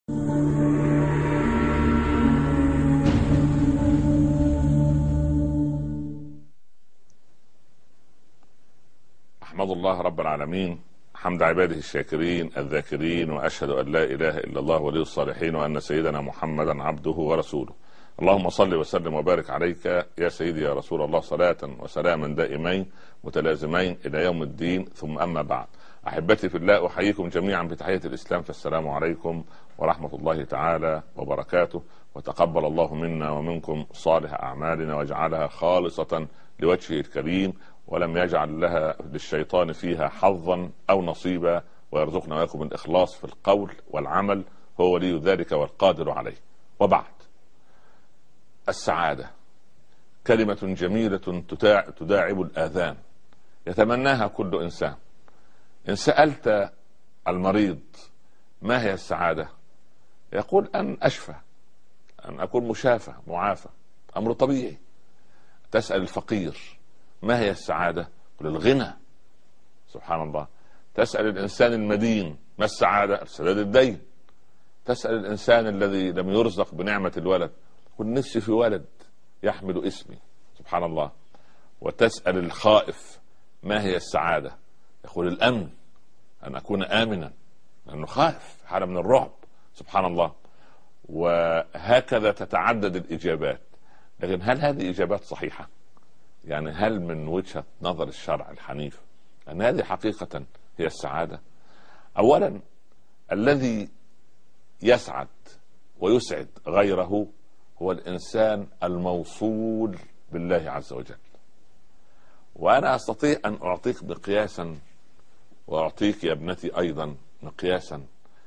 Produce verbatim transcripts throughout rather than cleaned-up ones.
أحمد الله رب العالمين حمد عباده الشاكرين الذاكرين، وأشهد أن لا إله إلا الله ولي الصالحين، وأن سيدنا محمدا عبده ورسوله. اللهم صل وسلم وبارك عليك يا سيدي يا رسول الله، صلاة وسلاما دائمين متلازمين إلى يوم الدين، ثم أما بعد. أحبتي في الله، أحييكم جميعا بتحية الإسلام، فالسلام عليكم ورحمة الله تعالى وبركاته. وتقبل الله منا ومنكم صالح أعمالنا واجعلها خالصة لوجهه الكريم، ولم يجعل لها للشيطان فيها حظا أو نصيبا، ويرزقنا وإياكم الإخلاص في القول والعمل، هو ولي ذلك والقادر عليه. وبعد، السعادة كلمة جميلة تداعب الآذان، يتمناها كل إنسان. إن سألت المريض ما هي السعادة يقول أن أشفى، أن أكون مشافى معافى، أمر طبيعي. تسأل الفقير ما هي السعادة يقول الغنى، سبحان الله. تسأل الإنسان المدين ما السعادة؟ سداد الدين. تسأل الإنسان الذي لم يرزق بنعمة الولد يقول نفسي في ولد يحمل اسمي، سبحان الله. وتسأل الخائف ما هي السعادة يقول الأمن، أن أكون آمنا، لأنه خائف، حالة من الرعب، سبحان الله. وهكذا تتعدد الإجابات. لكن هل هذه إجابات صحيحة؟ يعني هل من وجهة نظر الشرع الحنيف أن هذه حقيقة هي السعادة؟ أولا، الذي يسعد ويسعد غيره هو الإنسان الموصول بالله عز وجل. وأنا أستطيع أن أعطيك مقياسا، وأعطيك يا ابنتي أيضا مقياسا،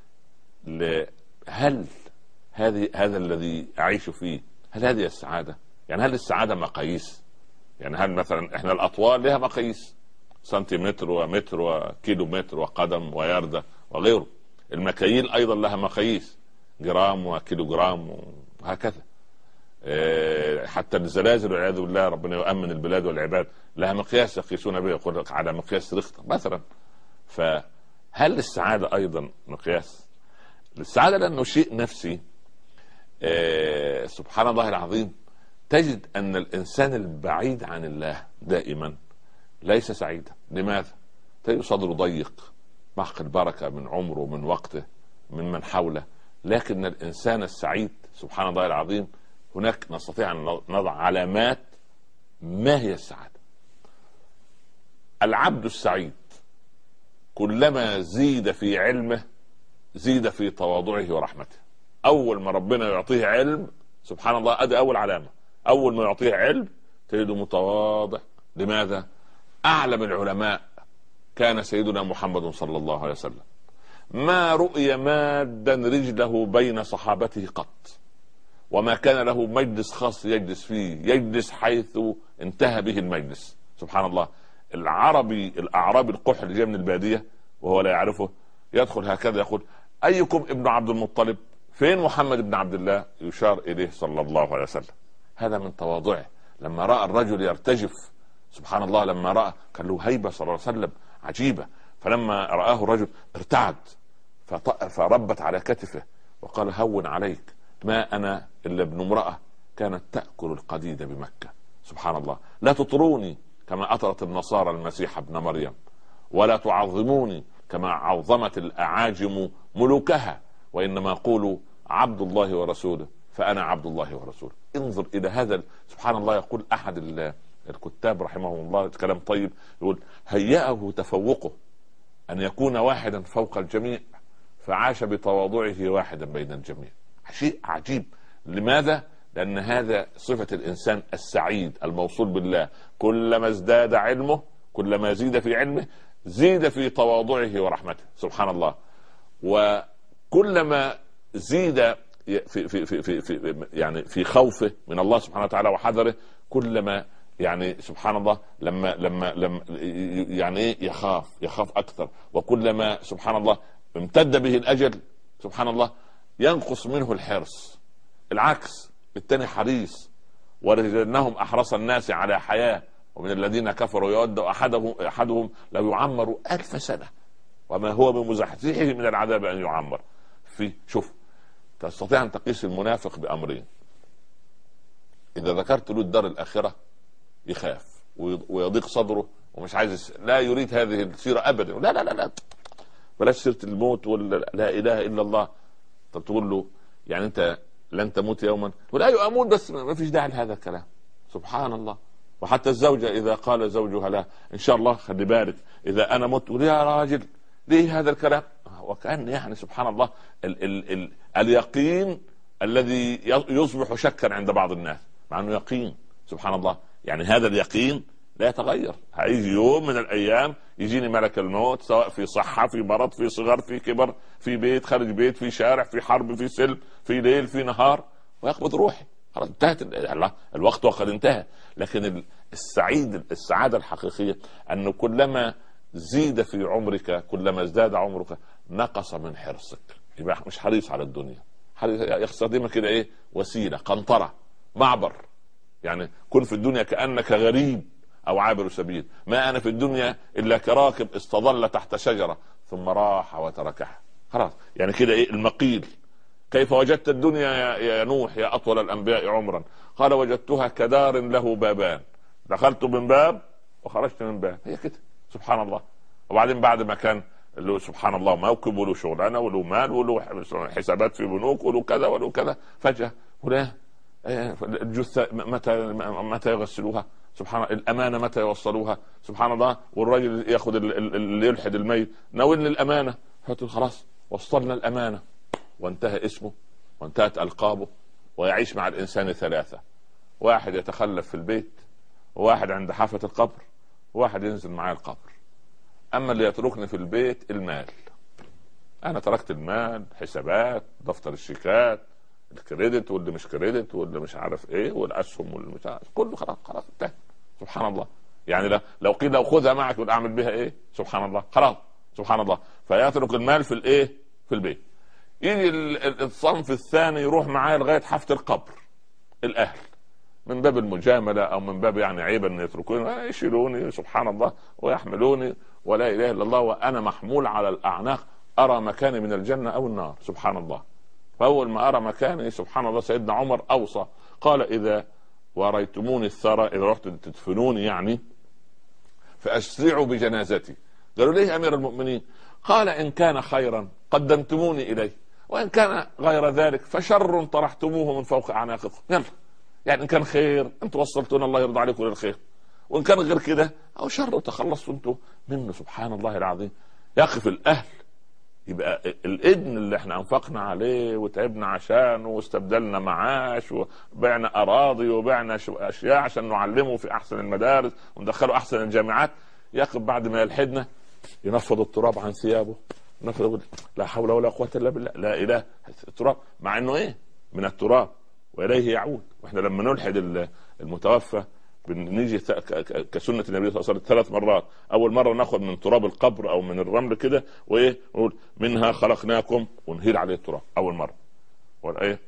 هل هذه هذا الذي أعيش فيه هل هذه السعادة؟ يعني هل السعادة مقاييس؟ يعني هل مثلا احنا الأطوال لها مقاييس، سنتيمتر ومتر وكيلو متر وقدم وياردة وغيره. المكاييل أيضا لها مقاييس، جرام وكيلو جرام وهكذا. حتى الزلازل والعياذ بالله، ربنا يؤمن البلاد والعباد، لها مقياس يقيسون به، يقول على مقياس ريختر مثلا. فهل السعادة أيضا مقياس؟ السعادة لأنه شيء نفسي. سبحان الله العظيم، تجد أن الإنسان البعيد عن الله دائما ليس سعيدا. لماذا؟ تجد صدره ضيق، محق البركة من عمره ومن وقته من من حوله. لكن الإنسان السعيد، سبحان الله العظيم، هناك نستطيع أن نضع علامات ما هي السعادة. العبد السعيد كلما زيد في علمه زيد في تواضعه ورحمته. أول ما ربنا يعطيه علم، سبحان الله، أدي أول علامة، أول ما يعطيه علم تجده متواضع. لماذا؟ أعلم العلماء كان سيدنا محمد صلى الله عليه وسلم، ما رؤي مادا رجله بين صحابته قط، وما كان له مجلس خاص يجلس فيه، يجلس حيث انتهى به المجلس، سبحان الله. العربي الأعرابي القح اللي جاء من البادية وهو لا يعرفه يدخل هكذا يقول أيكم ابن عبد المطلب؟ فين محمد بن عبد الله؟ يشار إليه صلى الله عليه وسلم. هذا من تواضعه. لما رأى الرجل يرتجف، سبحان الله، لما رأى كان له هيبة صلى الله عليه وسلم عجيبة، فلما رآه الرجل ارتعد فربت على كتفه وقال هون عليك، ما أنا إلا ابن امرأة كانت تأكل القديد بمكة، سبحان الله. لا تطروني كما أطرت النصارى المسيح ابن مريم، ولا تعظموني كما عظمت الأعاجم ملوكها، وإنما قولوا عبد الله ورسوله، فأنا عبد الله ورسوله. انظر إلى هذا، سبحان الله. يقول أحد الكتاب رحمه الله كلام طيب، يقول هيأه تفوقه أن يكون واحدا فوق الجميع، فعاش بتواضعه واحدا بين الجميع. شيء عجيب. لماذا؟ لأن هذا صفة الإنسان السعيد الموصول بالله. كلما ازداد علمه، كلما زيد في علمه، زيد في تواضعه ورحمته، سبحان الله. وكلما زيد في في في في, في يعني في خوفه من الله سبحانه وتعالى وحذره، كلما يعني سبحان الله لما لما لما يعني ايه يخاف يخاف اكثر. وكلما سبحان الله امتد به الاجل، سبحان الله، ينقص منه الحرص. العكس، التاني حريص. ولجنهم احرص الناس على حياة، ومن الذين كفروا يود احدهم احدهم لو يعمر الف سنة وما هو بمزحزحه من العذاب ان يعمر. في شوف تستطيع ان تقيس المنافق بامرين: اذا ذكرت له الدار الاخره يخاف ويضيق صدره ومش عايز، لا يريد هذه السيره ابدا، لا لا لا لا بلاش سيره الموت ولا لا اله الا الله. طب تقول له يعني انت لن تموت يوما؟ ولا ايوه اموت بس ما فيش داعي لهذا الكلام. سبحان الله. وحتى الزوجه اذا قال زوجها لها ان شاء الله خلي بالك اذا انا مت، يا راجل ليه هذا الكلام؟ وكأن يعني سبحان الله ال ال ال اليقين الذي يصبح شكا عند بعض الناس، مع انه يقين. سبحان الله. يعني هذا اليقين لا يتغير. هيجي يوم من الايام يجيني ملك الموت، سواء في صحه، في مرض، في صغر، في كبر، في بيت، خارج بيت، في شارع، في حرب، في سلم، في ليل، في نهار، ويقبض روحي. خلاص انتهت الوقت وقد انتهى. لكن السعيد السعاده الحقيقيه انه كلما زيد في عمرك كلما ازداد عمرك نقص من حرصك. يبقى مش حريص على الدنيا، يستخدمها كده ايه؟ وسيله، قنطره، معبر. يعني كن في الدنيا كأنك غريب او عابر سبيل. ما انا في الدنيا الا كراكب استظل تحت شجره ثم راح وتركها. خلاص يعني كده ايه المقيل. كيف وجدت الدنيا يا نوح يا اطول الانبياء عمرا؟ قال وجدتها كدار له بابان، دخلت من باب وخرجت من باب. هي كده سبحان الله. وبعدين بعد ما كان له سبحان الله موكب وله شغلانه وله مال وله حسابات في بنوك وله كذا وله كذا، فجاه ولا الجثه متى متى يغسلوها؟ سبحان الله. الامانه متى يوصلوها؟ سبحان الله. والراجل ياخذ اللي يلحد الميت، ناولني الامانه، خلاص وصلنا الامانه، وانتهى اسمه وانتهت القابه. ويعيش مع الانسان ثلاثه: واحد يتخلف في البيت، وواحد عند حافه القبر، وواحد ينزل معاه القبر. اما اللي يتركني في البيت المال، انا تركت المال، حسابات، دفتر الشيكات، الكريدت واللي مش كريدت واللي مش عارف ايه، والاسهم واللي مش عارف كله، خلاص خلاص انتهى. سبحان الله. يعني لو قيل لو خذها معك واعمل بها ايه؟ سبحان الله. خلاص سبحان الله. فيترك المال في الايه؟ في البيت. يجي الصنف الثاني يروح معاه لغايه حافه القبر، الاهل، من باب المجامله او من باب يعني عيب ان يتركوني، يشيلوني سبحان الله ويحملوني ولا اله الا الله وانا محمول على الاعناق، ارى مكاني من الجنه او النار. سبحان الله. فاول ما ارى مكاني سبحان الله سيدنا عمر اوصى قال اذا وريتموني الثرى، اذا رحت تدفنوني يعني فاسرعوا بجنازتي. قالوا ليه يا امير المؤمنين؟ قال ان كان خيرا قدمتموني اليه، وان كان غير ذلك فشر طرحتموه من فوق اعناقكم. يلا يعني ان كان خير انتم وصلتونا الله يرضى عليكم للخير، وان كان غير كده او شر تخلصوا انتم منه. سبحان الله العظيم. يقف الاهل، يبقى الابن اللي احنا انفقنا عليه وتعبنا عشانه واستبدلنا معاش وبعنا اراضي وبعنا اشياء عشان نعلمه في احسن المدارس وندخله احسن الجامعات، يقف بعد ما يلحدنا ينفض التراب عن ثيابه، ينفض لا حول ولا قوه الا بالله، لا اله التراب، مع انه ايه؟ من التراب واليه يعود. واحنا لما نلحد المتوفى بنيجي كسنه النبي صلى الله عليه وسلم ثلاث مرات. اول مره ناخذ من تراب القبر او من الرمل كده وايه، نقول منها خلقناكم ونهيل عليه التراب اول مره، وايه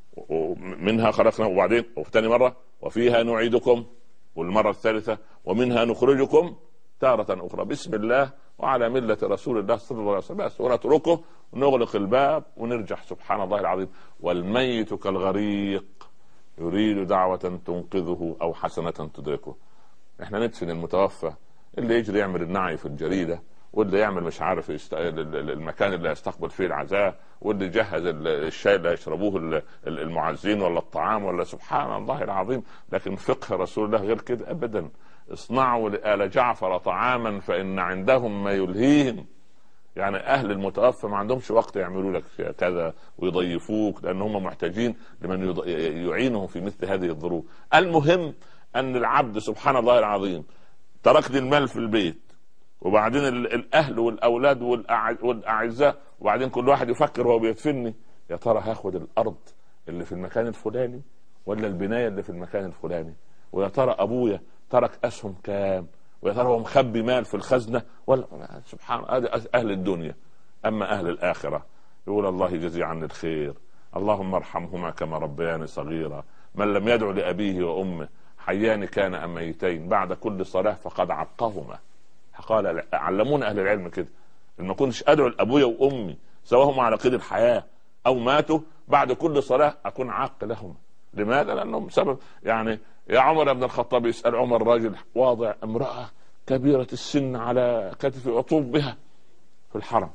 ومنها خلقنا، وبعدين وفي ثاني مره وفيها نعيدكم، والمره الثالثه ومنها نخرجكم تاره اخرى بسم الله وعلى مله رسول الله صلى الله عليه وسلم، بس ونتركه ونغلق الباب ونرجع. سبحان الله العظيم. والميت كالغريق يريد دعوة تنقذه أو حسنة تدركه. احنا ندفن المتوفى، اللي يجري يعمل النعي في الجريدة، واللي يعمل مش عارف يست... المكان اللي يستقبل فيه العزاء، واللي يجهز الشاي اللي يشربوه المعزين ولا الطعام ولا سبحان الله العظيم. لكن فقه رسول الله غير كده أبدا. اصنعوا لآل جعفر طعاما فإن عندهم ما يلهيهم. يعني اهل المتوفى ما عندهمش وقت يعملوا لك كذا ويضيفوك، لان هم محتاجين لمن يعينهم في مثل هذه الظروف. المهم ان العبد سبحان الله العظيم تركني المال في البيت، وبعدين الاهل والاولاد والاعزاء، وبعدين كل واحد يفكر وهو بيدفني يا ترى هاخد الارض اللي في المكان الفلاني ولا البنايه اللي في المكان الفلاني، ويا ترى ابويا ترك اسهم كام، ويا ترى هو مخبي مال في الخزنه ولا. سبحان الله اهل الدنيا. اما اهل الاخره يقول الله يجزي عني الخير، اللهم ارحمهما كما ربياني صغيرا، من لم يدعو لابيه وامه حيان كان ام ميتين بعد كل صلاه فقد عقهما. قال علمونا اهل العلم كده، ان ما كنتش ادعو لابويا وامي سواء هم على قيد الحياه او ماتوا بعد كل صلاة أكون عاق لهم. لماذا؟ لأنهم سبب. يعني يا عمر بن الخطاب يسأل عمر راجل واضع امرأة كبيرة السن على كتفه أطوف بها في الحرم،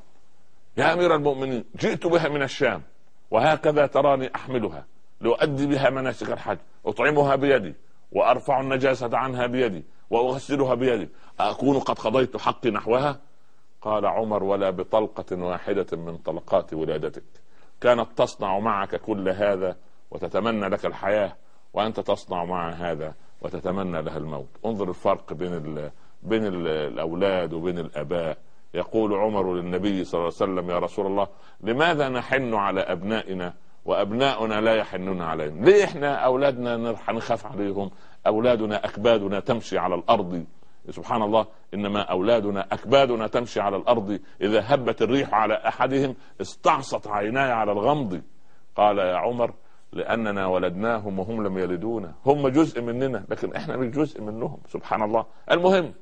يا أمير المؤمنين جئت بها من الشام وهكذا تراني أحملها لأؤدي بها مناسك الحج، أطعمها بيدي وأرفع النجاسة عنها بيدي وأغسلها بيدي، أكون قد قضيت حقي نحوها؟ قال عمر ولا بطلقة واحدة من طلقات ولادتك كانت تصنع معك كل هذا وتتمنى لك الحياة، وأنت تصنع مع هذا وتتمنى لها الموت. انظر الفرق بين ال بين ال الأولاد وبين الآباء. يقول عمر للنبي صلى الله عليه وسلم يا رسول الله لماذا نحن على أبنائنا وأبناؤنا لا يحنون علينا؟ ليه إحنا أولادنا نخاف عليهم؟ أولادنا أكبادنا تمشي على الأرض، سبحان الله، إنما أولادنا أكبادنا تمشي على الأرض، إذا هبت الريح على أحدهم استعصت عيناي على الغمض. قال يا عمر لأننا ولدناهم وهم لم يلدونا، هم جزء مننا لكن إحنا مش جزء منهم، سبحان الله. المهم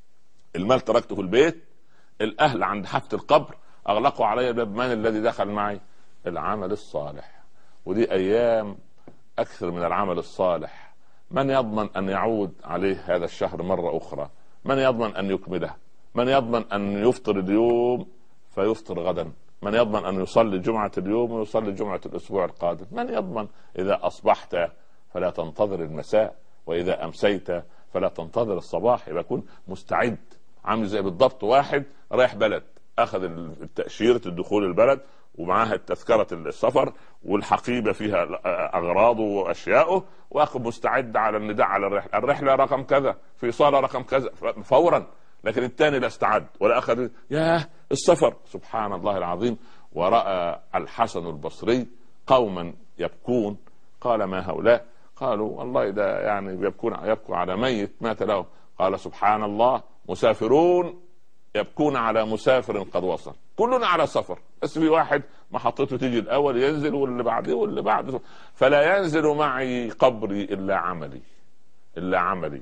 المال تركته في البيت، الأهل عند حافة القبر أغلقوا علي الباب، من الذي دخل معي؟ العمل الصالح. ودي أيام أكثر من العمل الصالح، من يضمن أن يعود عليه هذا الشهر مرة أخرى؟ من يضمن أن يكمله؟ من يضمن أن يفطر اليوم فيفطر غدا؟ من يضمن أن يصلي جمعة اليوم ويصلي جمعة الأسبوع القادم؟ من يضمن؟ إذا أصبحت فلا تنتظر المساء، وإذا أمسيت فلا تنتظر الصباح. يبقى يكون مستعد، عامل زي بالضبط واحد رايح بلد، أخذ التأشيرة الدخول البلد ومعها التذكرة السفر والحقيبة فيها أغراضه وأشياءه، وأخذ مستعد على النداء على الرحلة، الرحلة رقم كذا في صالة رقم كذا فورا. لكن الثاني لا استعد ولا أخذ ياه السفر، سبحان الله العظيم. ورأى الحسن البصري قوما يبكون، قال ما هؤلاء؟ قالوا والله ده يعني يبكون يبكوا على ميت مات له. قال سبحان الله، مسافرون يبكون على مسافر قد وصل، كلنا على سفر بس في واحد محطته تيجي الأول ينزل واللي بعده واللي بعده، فلا ينزل معي قبري إلا عملي إلا عملي.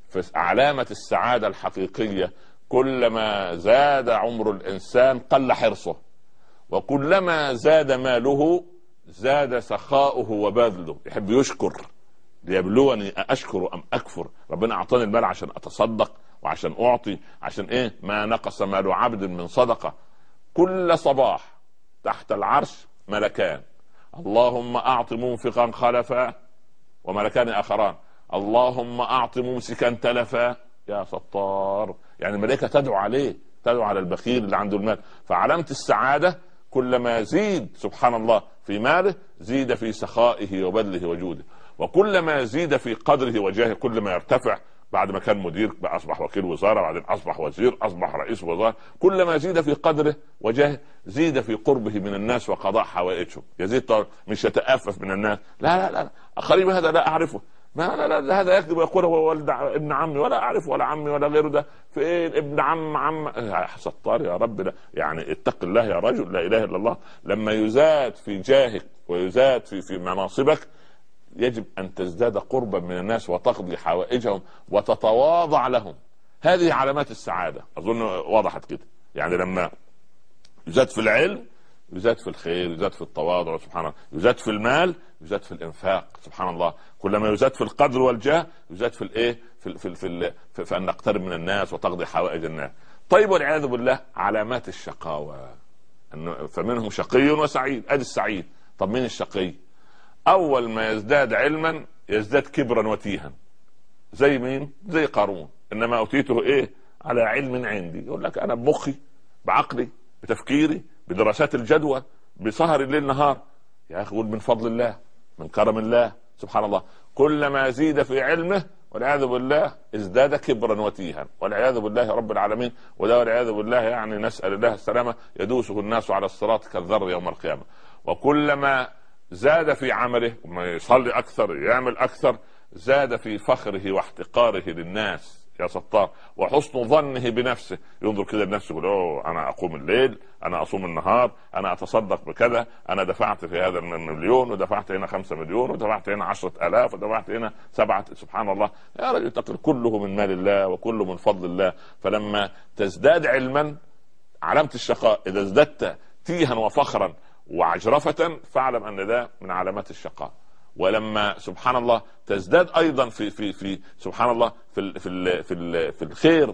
فعلامة السعادة الحقيقية كلما زاد عمر الإنسان قل حرصه، وكلما زاد ماله زاد سخاؤه وبذله. يحب يشكر، ليبلوني أشكر أم أكفر. ربنا أعطاني المال عشان أتصدق وعشان أعطي، عشان إيه؟ ما نقص مال عبد من صدقة. كل صباح تحت العرش ملكان، اللهم أعط منفقا خلفا، وملكان آخران اللهم أعط ممسكا تلفا يا ستار. يعني الملائكة تدعو عليه، تدعو على البخيل اللي عنده المال. فعلامة السعادة كلما زيد سبحان الله في ماله زيد في سخائه وبذله وجوده، وكلما زيد في قدره وجاهه كلما يرتفع. بعد ما كان مدير بقى أصبح وكيل وزارة، بعدين أصبح وزير، أصبح رئيس وزارة. كلما زيد في قدره وجاهه زيد في قربه من الناس وقضاء حوائجهم. يزيد مش يتأفف من الناس، لا لا لا قريب هذا لا أعرفه، ما لا لا هذا يكذب ويقول هو ولد ابن عمي ولا أعرف ولا عمي ولا غيره، ده في إيه ابن عم عم يا ستار يا رب. ده يعني اتق الله يا رجل، لا إله إلا الله. لما يزاد في جاهك ويزاد في في مناصبك يجب أن تزداد قربا من الناس وتقضي حوائجهم وتتواضع لهم. هذه علامات السعادة، أظن وضحت كده. يعني لما يزاد في العلم يزاد في الخير، يزاد في التواضع سبحان الله، يزاد في المال يزاد في الإنفاق سبحان الله. كلما يزاد في القدر والجاه يزاد في الإيه في في في, في, في أن نقترب من الناس وتقضي حوائج الناس. طيب والعياذ بالله علامات الشقاوة، فمنهم شقي وسعيد. أدي السعيد. طب مين الشقي؟ أول ما يزداد علما يزداد كبرا وتيها. زي مين؟ زي قارون. إنما أوتيته إيه؟ على علم عندي. يقول لك أنا بمخي بعقلي بتفكيري بدراسات الجدوى بسهر الليل نهار. يا أخي قول من فضل الله من كرم الله سبحان الله. كلما زيد في علمه والعياذ بالله ازداد كبرا وتيها والعياذ بالله رب العالمين. وده والعياذ بالله يعني نسأل الله السلامة، يدوسه الناس على الصراط كالذر يوم القيامة. وكلما زاد في عمله، ما يصلي أكثر يعمل أكثر، زاد في فخره واحتقاره للناس يا ستار، وحسن ظنه بنفسه. ينظر كده لنفسه يقول اوه انا اقوم الليل، انا اصوم النهار، انا اتصدق بكذا، انا دفعت في هذا المليون ودفعت هنا خمسة مليون ودفعت هنا عشرة الاف ودفعت هنا سبعة. سبحان الله يا رجل، تقل كله من مال الله وكله من فضل الله. فلما تزداد علما علامة الشقاء، اذا ازددت تيها وفخرا وعجرفة، فاعلم ان ده من علامات الشقاء. ولما سبحان الله تزداد ايضا في في في سبحان الله في ال في ال في, ال في الخير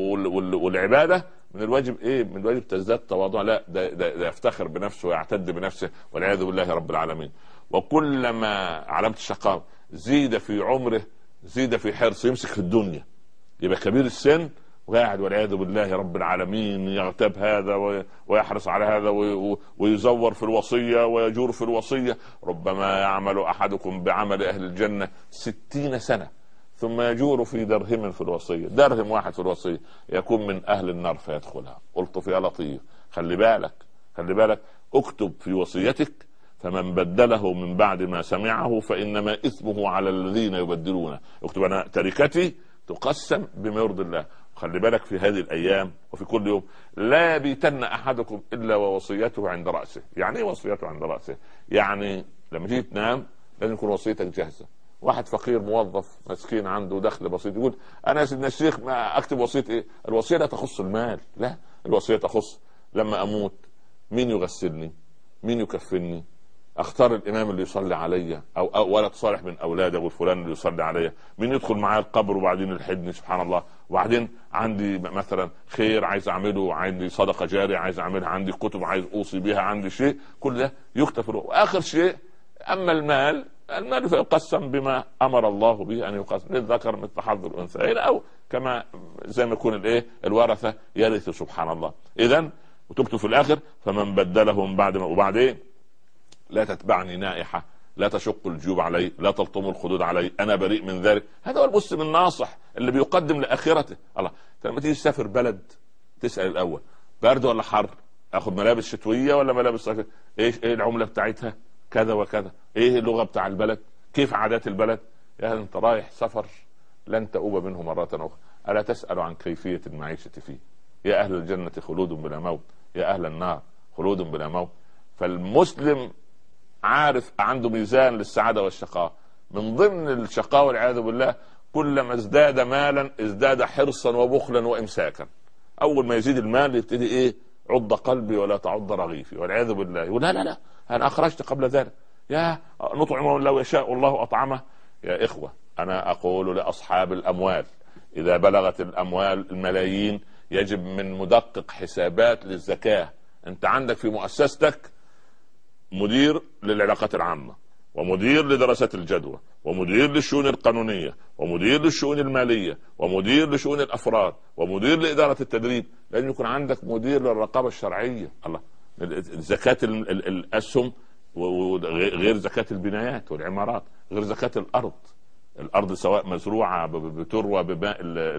والعباده، من الواجب ايه؟ من الواجب تزداد تواضع. لا ده, ده, ده يفتخر بنفسه ويعتد بنفسه والعياذ بالله رب العالمين. وكلما علامه الشقاء زيد في عمره زيد في حرصه، يمسك في الدنيا، يبقى كبير السن وقاعد والعياذ بالله رب العالمين يغتاب هذا ويحرص على هذا ويزور في الوصية ويجور في الوصية. ربما يعمل أحدكم بعمل أهل الجنة ستين سنة ثم يجور في درهم في الوصية، درهم واحد في الوصية يكون من أهل النار فيدخلها. قلت يا لطيف، خلي بالك خلي بالك اكتب في وصيتك فمن بدله من بعد ما سمعه فإنما إثمه على الذين يبدلونه. اكتب أنا تركتي تقسم بما يرضي الله. خلي بالك في هذه الأيام وفي كل يوم لا يبيتن أحدكم إلا ووصيته عند رأسه. يعني ايه وصيته عند رأسه؟ يعني لما تيجي تنام لازم يكون وصيتك جاهزة. واحد فقير موظف مسكين عنده دخل بسيط يقول أنا يا سيدنا الشيخ ما أكتب وصية إيه؟ الوصية لا تخص المال، لا، الوصية تخص لما أموت مين يغسلني، مين يكفني، اختار الامام اللي يصلي عليا او, أو ولد صالح من اولادي ابو فلان اللي يصلي عليا، مين يدخل معايا القبر وبعدين يلحدني سبحان الله، وبعدين عندي مثلا خير عايز اعمله، عندي صدقه جاريه عايز اعملها، عندي كتب عايز اوصي بها، عندي شيء، كل ده يكتب. واخر شيء اما المال المال فيقسم بما امر الله به ان يقسم، للذكر مثل حظ الانثيين او كما زي ما يكون الايه الورثه يرث سبحان الله. اذا وتكتب في الاخر فمن بدله من بعد ما، وبعدين لا تتبعني نائحة، لا تشق الجيوب علي، لا تلطم الخدود علي، أنا بريء من ذلك. هذا هو المسلم الناصح اللي بيقدم لآخرته. الله، لما تيجي تسافر بلد تسأل الأول برد ولا حر، أخذ ملابس شتوية ولا ملابس صيفية، إيش إيه العملة بتاعتها كذا وكذا، إيه اللغة بتاع البلد، كيف عادات البلد. يا أنت رايح سفر لن تؤوب منه مرة أخرى. ألا تسأل عن كيفية المعيشة فيه؟ يا أهل الجنة خلود بلا موت، يا أهل النار خلود بلا موت. فالمسلم عارف عنده ميزان للسعادة والشقاء. من ضمن الشقاء والعياذ بالله كلما ازداد مالا ازداد حرصا وبخلا وامساكا. اول ما يزيد المال يبتدي ايه؟ عض قلبي ولا تعض رغيفي والعياذ بالله. يقول لا لا لا انا اخرجت قبل ذلك، يا نطعمه لو يشاء الله اطعمه. يا اخوة انا اقول لاصحاب الاموال اذا بلغت الاموال الملايين يجب من مدقق حسابات للزكاة. انت عندك في مؤسستك مدير للعلاقات العامة، ومدير لدراسات الجدوى، ومدير للشؤون القانونية، ومدير للشؤون المالية، ومدير لشؤون الأفراد، ومدير لإدارة التدريب. لازم يكون عندك مدير للرقابة الشرعية. الله، زكاة الأسهم غير زكاة البنايات والعمارات، غير زكاة الأرض. الأرض سواء مزروعة بتروى بماء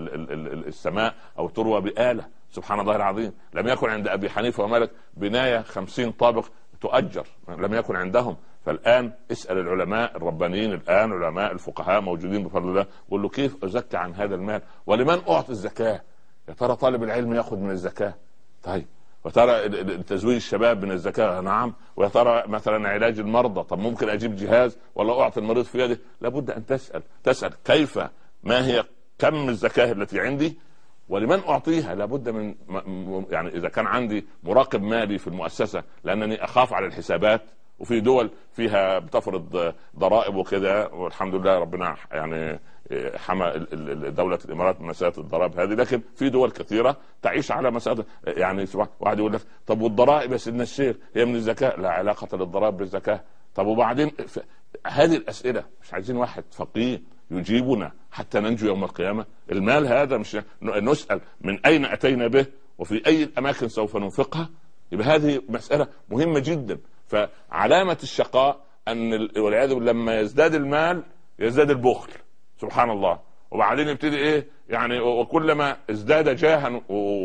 السماء أو تروى بآلة. سبحان الله العظيم. لم يكن عند أبي حنيفة ومالك بناية خمسين طابق تؤجر، لم يكن عندهم. فالآن اسأل العلماء الربانيين، الآن علماء الفقهاء موجودين بفضل الله، قل له كيف أزكى عن هذا المال ولمن أعطي الزكاة؟ يا ترى طالب العلم يأخذ من الزكاة؟ طيب وترى تزويج الشباب من الزكاة؟ نعم. ويا ترى مثلا علاج المرضى؟ طب ممكن أجيب جهاز ولا أعطي المريض في يده؟ لابد أن تسأل تسأل كيف، ما هي كم الزكاة التي عندي ولمن أعطيها. لابد من يعني إذا كان عندي مراقب مالي في المؤسسة، لأنني أخاف على الحسابات، وفي دول فيها بتفرض ضرائب وكذا، والحمد لله ربنا يعني حمى دولة الإمارات من مسألة الضرائب هذه، لكن في دول كثيرة تعيش على مسألة يعني واحد يقول لك طب والضرائب يا سيدنا الشيخ هي من الزكاة؟ لا علاقة للضرائب بالزكاة. طب وبعدين هذه الأسئلة مش عايزين واحد فقيه يجيبنا حتى ننجو يوم القيامة. المال هذا مش نسأل من أين أتينا به وفي أي الأماكن سوف ننفقها. يبقى هذه مسألة مهمة جدا. فعلامة الشقاء أن والعياذ بالله لما يزداد المال يزداد البخل سبحان الله، وبعدين يبتدي إيه يعني وكلما ازداد جاها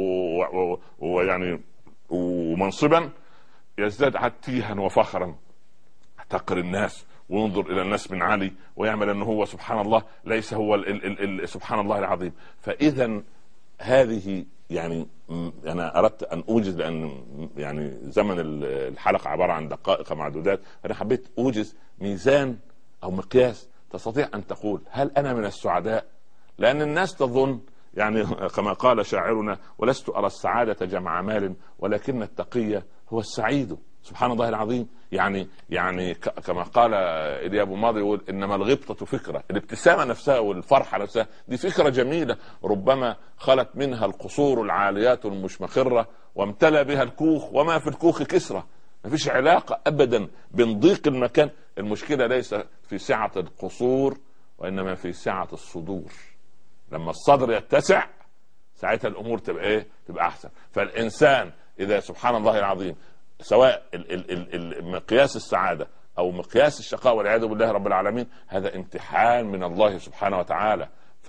ويعني ومنصبا يزداد عتيها وفخرا، احتقر الناس وينظر الى الناس من عالي ويعمل انه هو سبحان الله ليس هو ال ال ال سبحان الله العظيم. فاذا هذه يعني انا اردت ان اوجز، لان يعني زمن الحلقه عباره عن دقائق معدودات، انا حبيت اوجز ميزان او مقياس تستطيع ان تقول هل انا من السعداء. لان الناس تظن يعني كما قال شاعرنا ولست ارى السعاده جمع مال ولكن التقي هو السعيد. سبحان الله العظيم. يعني يعني كما قال إلي أبو ماضي يقول إنما الغبطة فكرة، الابتسامة نفسها والفرحة نفسها دي فكرة جميلة، ربما خلت منها القصور العاليات المشمخرة وامتلأ بها الكوخ وما في الكوخ كسرة. ما فيش علاقة أبدا بين ضيق المكان، المشكلة ليس في سعة القصور وإنما في سعة الصدور. لما الصدر يتسع ساعتها الأمور تبقى إيه؟ تبقى أحسن. فالإنسان إذا سبحان الله العظيم سواء مقياس السعادة أو مقياس الشقاء والعياذ بالله رب العالمين، هذا امتحان من الله سبحانه وتعالى،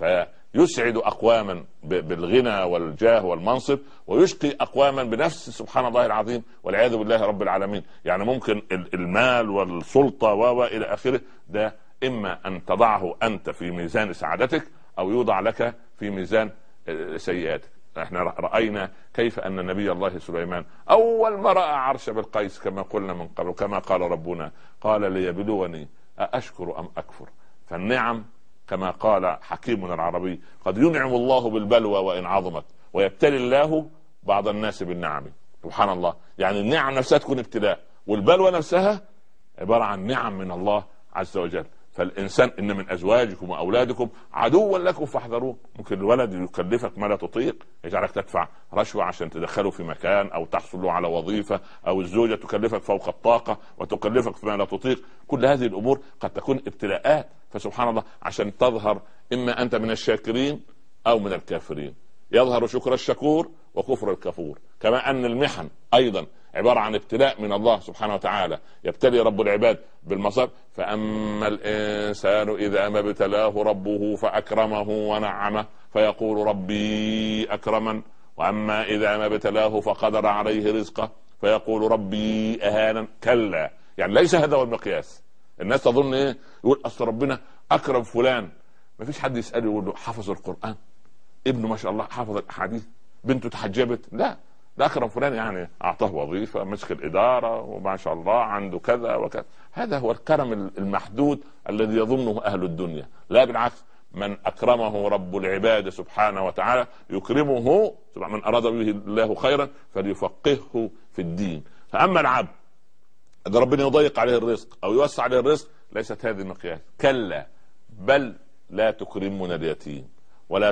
فيسعد أقواما بالغنى والجاه والمنصب ويشقي أقواما بنفس سبحان الله العظيم والعياذ بالله رب العالمين. يعني ممكن المال والسلطة وإلى آخره ده إما أن تضعه أنت في ميزان سعادتك أو يوضع لك في ميزان سيئاتك. احنا رأينا كيف أن نبي الله سليمان أول ما رأى عرش بالقيس كما قلنا من قبل كما قال ربنا قال ليبلوني أأشكر أم أكفر. فالنعم كما قال حكيمنا العربي قد ينعم الله بالبلوى وإن عظمت ويبتلي الله بعض الناس بالنعم. سبحان الله. يعني النعم نفسها تكون ابتلاء والبلوى نفسها عبارة عن نعم من الله عز وجل. فالإنسان إن من أزواجكم وأولادكم عدوا لكم فاحذروه. ممكن الولد يكلفك ما لا تطيق، يجعلك تدفع رشوة عشان تدخله في مكان أو تحصل له على وظيفة، أو الزوجة تكلفك فوق الطاقة وتكلفك فيما لا تطيق. كل هذه الأمور قد تكون ابتلاءات. فسبحان الله عشان تظهر إما أنت من الشاكرين أو من الكافرين. يظهر شكر الشكور وكفر الكفور. كما أن المحن أيضا عبارة عن ابتلاء من الله سبحانه وتعالى، يبتلي رب العباد بالمصائب. فأما الإنسان إذا ما ابتلاه ربه فأكرمه ونعمه فيقول ربي أكرمن، وأما إذا ما ابتلاه فقدر عليه رزقه فيقول ربي أهانا. كلا، يعني ليس هذا هو المقياس. الناس تظن إيه؟ يقول أصل ربنا أكرم فلان، ما فيش حد يسأله يقول له حفظ القرآن، ابنه ما شاء الله حفظ الأحاديث، بنته تحجبت. لا، ده أكرم فلان يعني أعطاه وظيفة، مسك الإدارة وما شاء الله عنده كذا وكذا. هذا هو الكرم المحدود الذي يظنه أهل الدنيا. لا بالعكس، من أكرمه رب العباد سبحانه وتعالى يكرمه. من أراد به الله خيرا فليفقهه في الدين. فأما العبد إذا ربنا يضيق عليه الرزق أو يوسع عليه الرزق ليست هذه المقياس. كلا بل لا تكرمون اليتيم ولا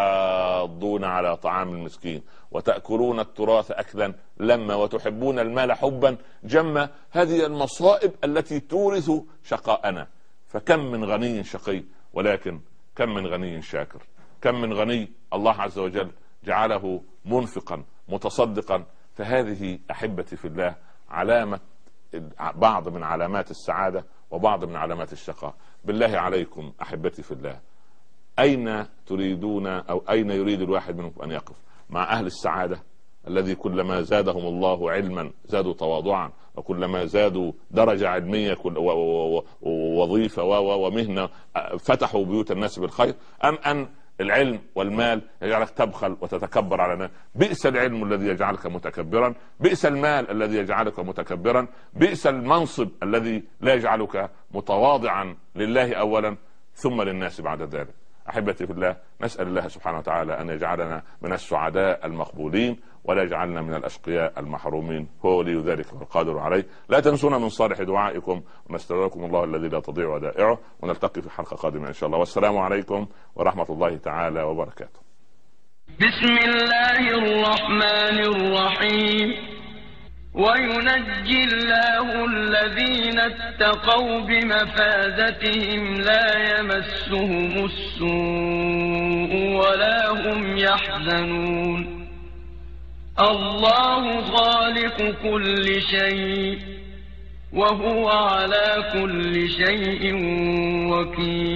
تحاضون على طعام المسكين وتأكلون التراث أكلا لما وتحبون المال حبا جما. هذه المصائب التي تورث شقاءنا. فكم من غني شقي ولكن كم من غني شاكر. كم من غني الله عز وجل جعله منفقا متصدقا. فهذه أحبتي في الله علامة، بعض من علامات السعادة وبعض من علامات الشقاء. بالله عليكم أحبتي في الله، أين تريدون أو أين يريد الواحد منكم أن يقف؟ مع أهل السعادة الذي كلما زادهم الله علما زادوا تواضعا، وكلما زادوا درجة علمية ووظيفة ومهنة فتحوا بيوت الناس بالخير، أم أن العلم والمال يجعلك تبخل وتتكبر على الناس؟ بئس العلم الذي يجعلك متكبرا، بئس المال الذي يجعلك متكبرا، بئس المنصب الذي لا يجعلك متواضعا لله أولا ثم للناس بعد ذلك. أحبتي في الله، نسأل الله سبحانه وتعالى أن يجعلنا من السعداء المقبولين ولا يجعلنا من الأشقياء المحرومين، هو ولي ذلك والقادر عليه. لا تنسونا من صالح دعائكم، ونستودعكم الله الذي لا تضيع ودائعه، ونلتقي في حلقة قادمة إن شاء الله. والسلام عليكم ورحمة الله تعالى وبركاته. بسم الله الرحمن الرحيم. وينجي الله الذين اتقوا بمفازتهم لا يمسهم السوء ولا هم يحزنون. الله خالق كل شيء وهو على كل شيء وكيل.